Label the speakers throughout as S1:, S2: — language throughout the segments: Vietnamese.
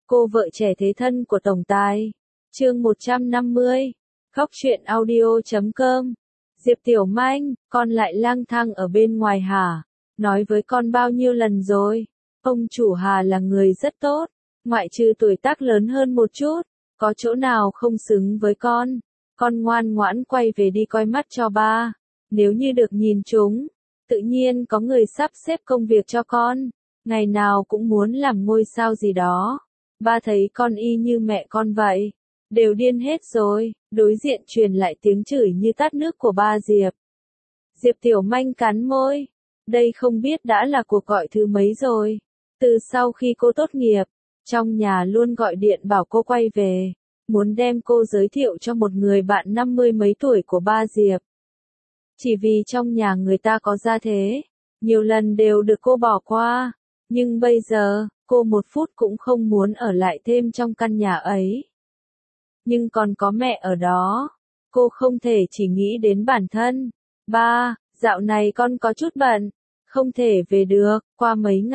S1: Cô vợ trẻ thế thân của tổng tài. Chương 150. Khóc chuyện audio.com. Diệp Tiểu Manh, con lại lang thang ở bên ngoài hả? Nói với con bao nhiêu lần rồi? Ông chủ Hà là người rất tốt, ngoại trừ tuổi tác lớn hơn một chút, có chỗ nào không xứng với con. Con ngoan ngoãn quay về đi coi mắt cho ba. Nếu như được nhìn chúng, tự nhiên có người sắp xếp công việc cho con. Ngày nào cũng muốn làm ngôi sao gì đó. Ba thấy con y như mẹ con vậy. Đều điên hết rồi. Đối diện truyền lại tiếng chửi như tát nước của ba Diệp. Diệp Tiểu Manh cắn môi. Đây không biết đã là cuộc gọi thứ mấy rồi. Từ sau khi cô tốt nghiệp, trong nhà luôn gọi điện bảo cô quay về. Muốn đem cô giới thiệu cho một người bạn 50 mấy tuổi của ba Diệp. Chỉ vì trong nhà người ta có gia thế, nhiều lần đều được cô bỏ qua. Nhưng bây giờ, cô một phút cũng không muốn ở lại thêm trong căn nhà ấy. Nhưng còn có mẹ ở đó, cô không thể chỉ nghĩ đến bản thân. Ba, dạo này con có chút bận, không thể về được, qua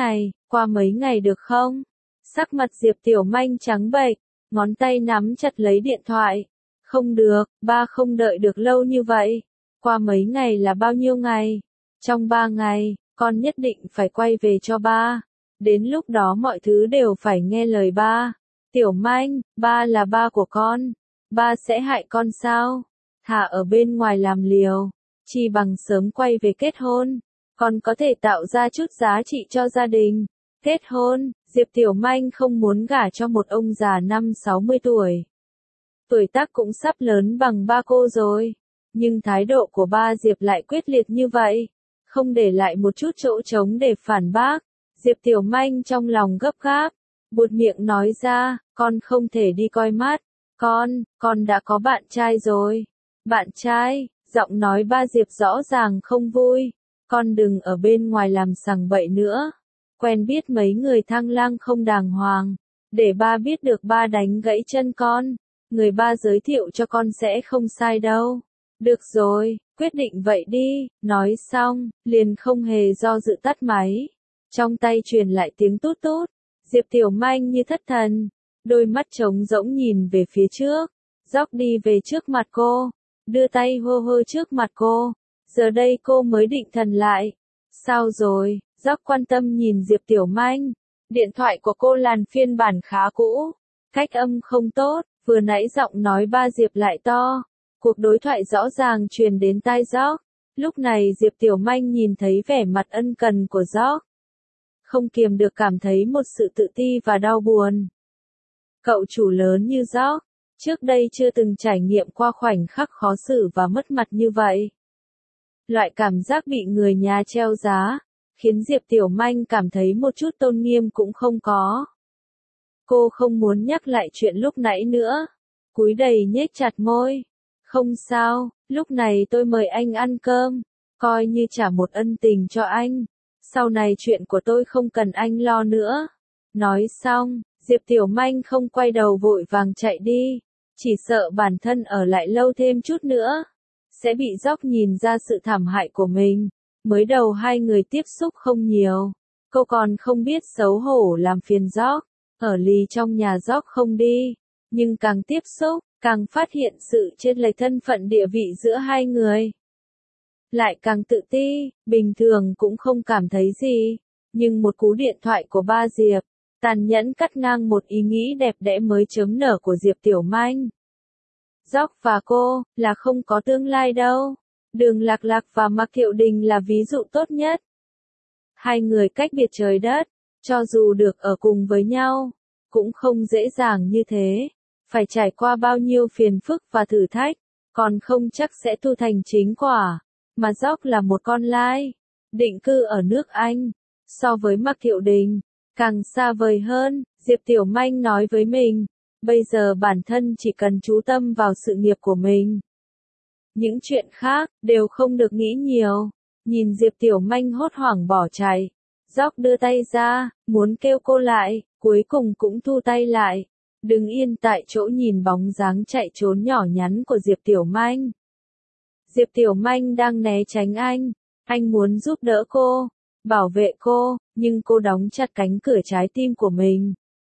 S1: mấy ngày được không? Sắc mặt Diệp Tiểu Manh trắng bệch, ngón tay nắm chặt lấy điện thoại. Không được, ba không đợi được lâu như vậy. Qua mấy ngày là bao nhiêu ngày? Trong 3 ngày, con nhất định phải quay về cho ba. Đến lúc đó mọi thứ đều phải nghe lời ba. Tiểu Manh, ba là ba của con. Ba sẽ hại con sao? Thà ở bên ngoài làm liều, chi bằng sớm quay về kết hôn. Con có thể tạo ra chút giá trị cho gia đình. Kết hôn, Diệp Tiểu Manh không muốn gả cho một ông già 50-60 tuổi. Tuổi tác cũng sắp lớn bằng ba cô rồi. Nhưng thái độ của ba Diệp lại quyết liệt như vậy. Không để lại một chút chỗ trống để phản bác. Diệp Tiểu Manh trong lòng gấp gáp. Buột miệng nói ra, con không thể đi coi mắt. Con đã có bạn trai rồi. Bạn trai, giọng nói ba Diệp rõ ràng không vui. Con đừng ở bên ngoài làm sằng bậy nữa. Quen biết mấy người thang lang không đàng hoàng. Để ba biết được ba đánh gãy chân con. Người ba giới thiệu cho con sẽ không sai đâu. Được rồi, quyết định vậy đi. Nói xong, liền không hề do dự tắt máy. Trong tay truyền lại tiếng tút tút. Diệp Tiểu Manh như thất thần. Đôi mắt trống rỗng nhìn về phía trước. Dóc đi về trước mặt cô. Đưa tay hô hô trước mặt cô. Giờ đây cô mới định thần lại. Sao rồi? Dóc quan tâm nhìn Diệp Tiểu Manh. Điện thoại của cô làn phiên bản khá cũ. Cách âm không tốt. Vừa nãy giọng nói ba Diệp lại to. Cuộc đối thoại rõ ràng truyền đến tai Dóc. Lúc này Diệp Tiểu Manh nhìn thấy vẻ mặt ân cần của Dóc. Không kiềm được cảm thấy một sự tự ti và đau buồn. Cậu chủ lớn như Dóc, trước đây chưa từng trải nghiệm qua khoảnh khắc khó xử và mất mặt như vậy. Loại cảm giác bị người nhà treo giá, khiến Diệp Tiểu Manh cảm thấy một chút tôn nghiêm cũng không có. Cô không muốn nhắc lại chuyện lúc nãy nữa. Cúi đầy nhếch chặt môi. Không sao, lúc này tôi mời anh ăn cơm, coi như trả một ân tình cho anh. Sau này chuyện của tôi không cần anh lo nữa. Nói xong, Diệp Tiểu Manh không quay đầu vội vàng chạy đi. Chỉ sợ bản thân ở lại lâu thêm chút nữa, sẽ bị Dóc nhìn ra sự thảm hại của mình. Mới đầu hai người tiếp xúc không nhiều. Cô còn không biết xấu hổ làm phiền Dóc. Ở lì trong nhà Dóc không đi. Nhưng càng tiếp xúc, càng phát hiện sự chênh lệch thân phận địa vị giữa hai người. Lại càng tự ti, bình thường cũng không cảm thấy gì. Nhưng một cú điện thoại của ba Diệp, tàn nhẫn cắt ngang một ý nghĩ đẹp đẽ mới chớm nở của Diệp Tiểu Manh. Dóc và cô, là không có tương lai đâu. Đường Lạc Lạc và Mạc Thiệu Đình là ví dụ tốt nhất. Hai người cách biệt trời đất, cho dù được ở cùng với nhau, cũng không dễ dàng như thế. Phải trải qua bao nhiêu phiền phức và thử thách, còn không chắc sẽ thu thành chính quả. Mà Dóc là một con lai, định cư ở nước Anh. So với Mạc Thiệu Đình, càng xa vời hơn. Diệp Tiểu Manh nói với mình, bây giờ bản thân chỉ cần chú tâm vào sự nghiệp của mình. Những chuyện khác, đều không được nghĩ nhiều. Nhìn Diệp Tiểu Manh hốt hoảng bỏ chạy. Dóc đưa tay ra, muốn kêu cô lại, cuối cùng cũng thu tay lại. Đứng yên tại chỗ nhìn bóng dáng chạy trốn nhỏ nhắn của Diệp Tiểu Manh. Diệp Tiểu Manh đang né tránh anh muốn giúp đỡ cô, bảo vệ cô, nhưng cô đóng chặt cánh cửa trái tim của mình,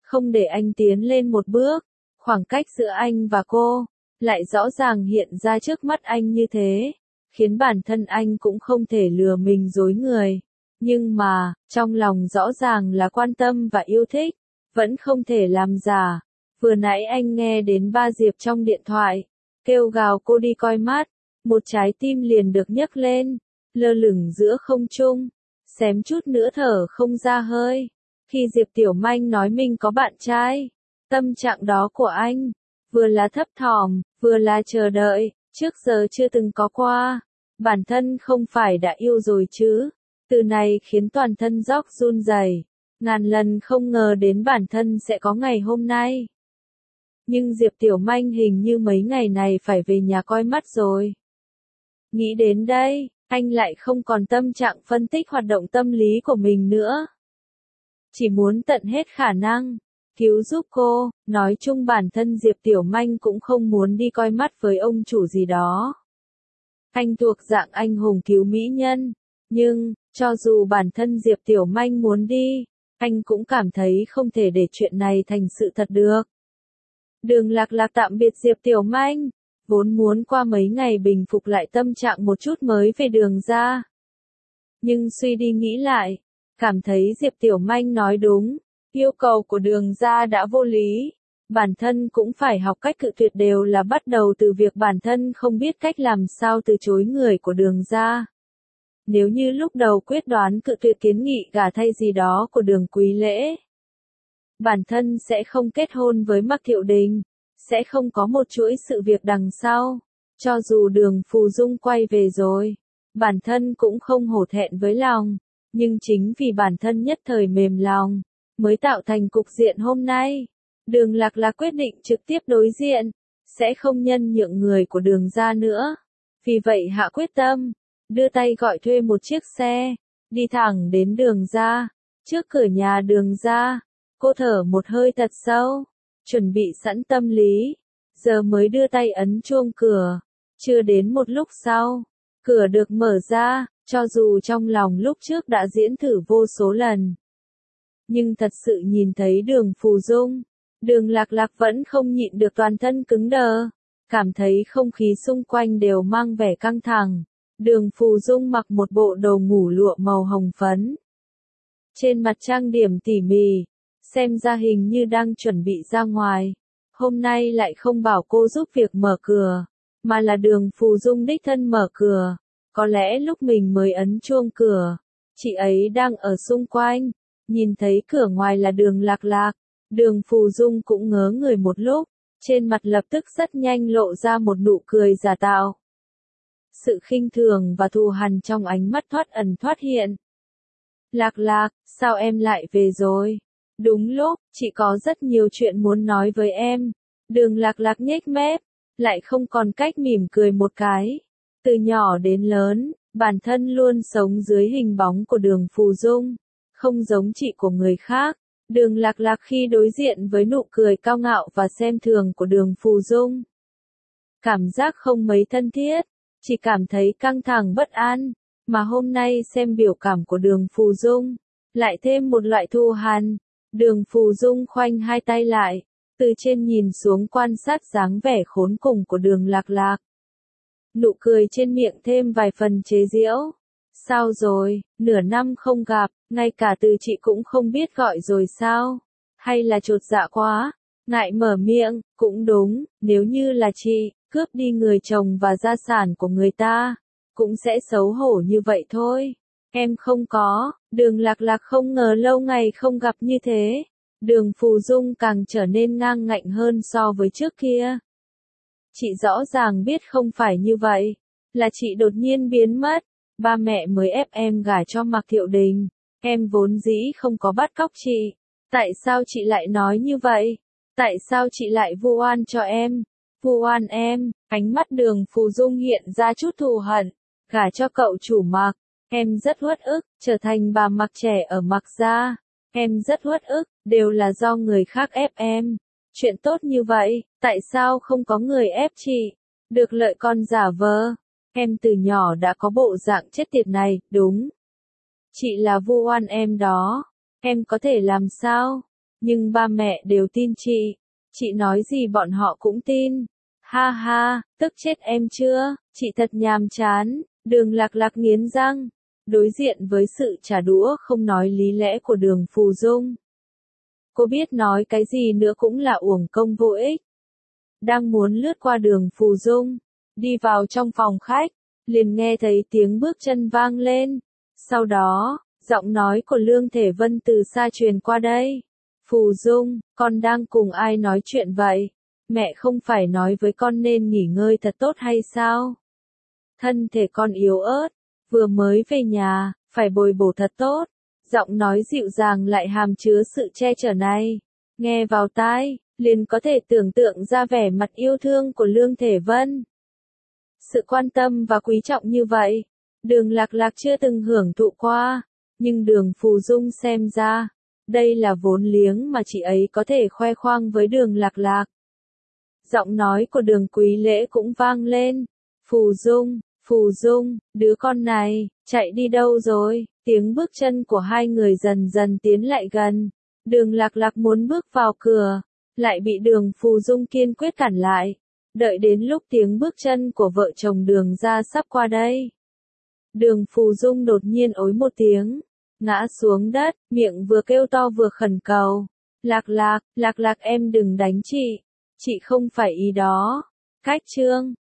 S1: không để anh tiến lên một bước. Khoảng cách giữa anh và cô, lại rõ ràng hiện ra trước mắt anh như thế, khiến bản thân anh cũng không thể lừa mình dối người. Nhưng mà, trong lòng rõ ràng là quan tâm và yêu thích, vẫn không thể làm giả. Vừa nãy anh nghe đến ba Diệp trong điện thoại, kêu gào cô đi coi mắt, một trái tim liền được nhấc lên, lơ lửng giữa không trung, xém chút nữa thở không ra hơi. Khi Diệp Tiểu Manh nói mình có bạn trai, tâm trạng đó của anh, vừa là thấp thỏm, vừa là chờ đợi, trước giờ chưa từng có qua. Bản thân không phải đã yêu rồi chứ? Từ này khiến toàn thân róc run rẩy, ngàn lần không ngờ đến bản thân sẽ có ngày hôm nay. Nhưng Diệp Tiểu Manh hình như mấy ngày này phải về nhà coi mắt rồi. Nghĩ đến đây, anh lại không còn tâm trạng phân tích hoạt động tâm lý của mình nữa. Chỉ muốn tận hết khả năng cứu giúp cô. Nói chung bản thân Diệp Tiểu Manh cũng không muốn đi coi mắt với ông chủ gì đó. Anh thuộc dạng anh hùng cứu mỹ nhân, nhưng cho dù bản thân Diệp Tiểu Manh muốn đi, anh cũng cảm thấy không thể để chuyện này thành sự thật được. Đường Lạc Lạc tạm biệt Diệp Tiểu Manh, vốn muốn qua mấy ngày bình phục lại tâm trạng một chút mới về Đường ra. Nhưng suy đi nghĩ lại, cảm thấy Diệp Tiểu Manh nói đúng, yêu cầu của Đường ra đã vô lý. Bản thân cũng phải học cách cự tuyệt, đều là bắt đầu từ việc bản thân không biết cách làm sao từ chối người của Đường ra. Nếu như lúc đầu quyết đoán cự tuyệt kiến nghị gả thay gì đó của Đường Quý Lễ, bản thân sẽ không kết hôn với Mạc Thiệu Đình, sẽ không có một chuỗi sự việc đằng sau. Cho dù Đường Phù Dung quay về rồi, bản thân cũng không hổ thẹn với lòng, nhưng chính vì bản thân nhất thời mềm lòng, mới tạo thành cục diện hôm nay. Đường Lạc Lạc quyết định trực tiếp đối diện, sẽ không nhân nhượng người của Đường ra nữa. Vì vậy hạ quyết tâm, đưa tay gọi thuê một chiếc xe, đi thẳng đến Đường ra. Trước cửa nhà Đường ra, cô thở một hơi thật sâu, chuẩn bị sẵn tâm lý, giờ mới đưa tay ấn chuông cửa. Chưa đến một lúc sau, cửa được mở ra, cho dù trong lòng lúc trước đã diễn thử vô số lần. Nhưng thật sự nhìn thấy Đường Phù Dung, Đường Lạc Lạc vẫn không nhịn được toàn thân cứng đờ, cảm thấy không khí xung quanh đều mang vẻ căng thẳng. Đường Phù Dung mặc một bộ đồ ngủ lụa màu hồng phấn, trên mặt trang điểm tỉ mỉ, xem ra hình như đang chuẩn bị ra ngoài. Hôm nay lại không bảo cô giúp việc mở cửa, mà là Đường Phù Dung đích thân mở cửa. Có lẽ lúc mình mới ấn chuông cửa, chị ấy đang ở xung quanh, nhìn thấy cửa ngoài là Đường Lạc Lạc. Đường Phù Dung cũng ngớ người một lúc, trên mặt lập tức rất nhanh lộ ra một nụ cười giả tạo. Sự khinh thường và thù hằn trong ánh mắt thoát ẩn thoát hiện. Lạc Lạc, sao em lại về rồi? Đúng lúc, chị có rất nhiều chuyện muốn nói với em. Đường Lạc Lạc nhếch mép, lại không còn cách mỉm cười một cái. Từ nhỏ đến lớn, bản thân luôn sống dưới hình bóng của Đường Phù Dung, không giống chị của người khác. Đường Lạc Lạc khi đối diện với nụ cười cao ngạo và xem thường của Đường Phù Dung, cảm giác không mấy thân thiết, chỉ cảm thấy căng thẳng bất an. Mà hôm nay xem biểu cảm của Đường Phù Dung, lại thêm một loại thù hằn. Đường Phù Dung khoanh hai tay lại, từ trên nhìn xuống quan sát dáng vẻ khốn cùng của Đường Lạc Lạc. Nụ cười trên miệng thêm vài phần chế giễu. Sao rồi, nửa năm không gặp, ngay cả từ chị cũng không biết gọi rồi sao? Hay là chột dạ quá, ngại mở miệng? Cũng đúng, nếu như là chị, cướp đi người chồng và gia sản của người ta, cũng sẽ xấu hổ như vậy thôi. Em không có. Đường Lạc Lạc không ngờ lâu ngày không gặp như thế. Đường Phù Dung càng trở nên ngang ngạnh hơn so với trước kia. Chị rõ ràng biết không phải như vậy, là chị đột nhiên biến mất. Ba mẹ mới ép em gả cho Mạc Thiệu Đình, em vốn dĩ không có bắt cóc chị. Tại sao chị lại nói như vậy? Tại sao chị lại vu oan cho em? Vu oan em? Ánh mắt Đường Phù Dung hiện ra chút thù hận. Gả cho cậu chủ Mạc, em rất uất ức, trở thành bà Mạc trẻ ở Mạc gia, em rất uất ức, đều là do người khác ép em. Chuyện tốt như vậy, tại sao không có người ép chị? Được lợi còn giả vờ. Em từ nhỏ đã có bộ dạng chết tiệt này, đúng. Chị là vu oan em đó. Em có thể làm sao? Nhưng ba mẹ đều tin chị nói gì bọn họ cũng tin. Ha ha, tức chết em chưa, chị thật nhàm chán, Đường Lạc Lạc nghiến răng, đối diện với sự trả đũa không nói lý lẽ của Đường Phù Dung. Cô biết nói cái gì nữa cũng là uổng công vô ích. Đang muốn lướt qua Đường Phù Dung, đi vào trong phòng khách, liền nghe thấy tiếng bước chân vang lên. Sau đó, giọng nói của Lương Thể Vân từ xa truyền qua đây. Phù Dung, con đang cùng ai nói chuyện vậy? Mẹ không phải nói với con nên nghỉ ngơi thật tốt hay sao? Thân thể con yếu ớt, vừa mới về nhà, phải bồi bổ thật tốt. Giọng nói dịu dàng lại hàm chứa sự che chở này. Nghe vào tai, liền có thể tưởng tượng ra vẻ mặt yêu thương của Lương Thể Vân. Sự quan tâm và quý trọng như vậy, Đường Lạc Lạc chưa từng hưởng thụ qua, nhưng Đường Phù Dung xem ra, đây là vốn liếng mà chị ấy có thể khoe khoang với Đường Lạc Lạc. Giọng nói của Đường Quý Lễ cũng vang lên. Phù Dung, đứa con này, chạy đi đâu rồi? Tiếng bước chân của hai người dần dần tiến lại gần. Đường Lạc Lạc muốn bước vào cửa, lại bị Đường Phù Dung kiên quyết cản lại. Đợi đến lúc tiếng bước chân của vợ chồng Đường ra sắp qua đây. Đường Phù Dung đột nhiên ối một tiếng, ngã xuống đất, miệng vừa kêu to vừa khẩn cầu. Lạc Lạc em đừng đánh chị không phải ý đó. Cách chương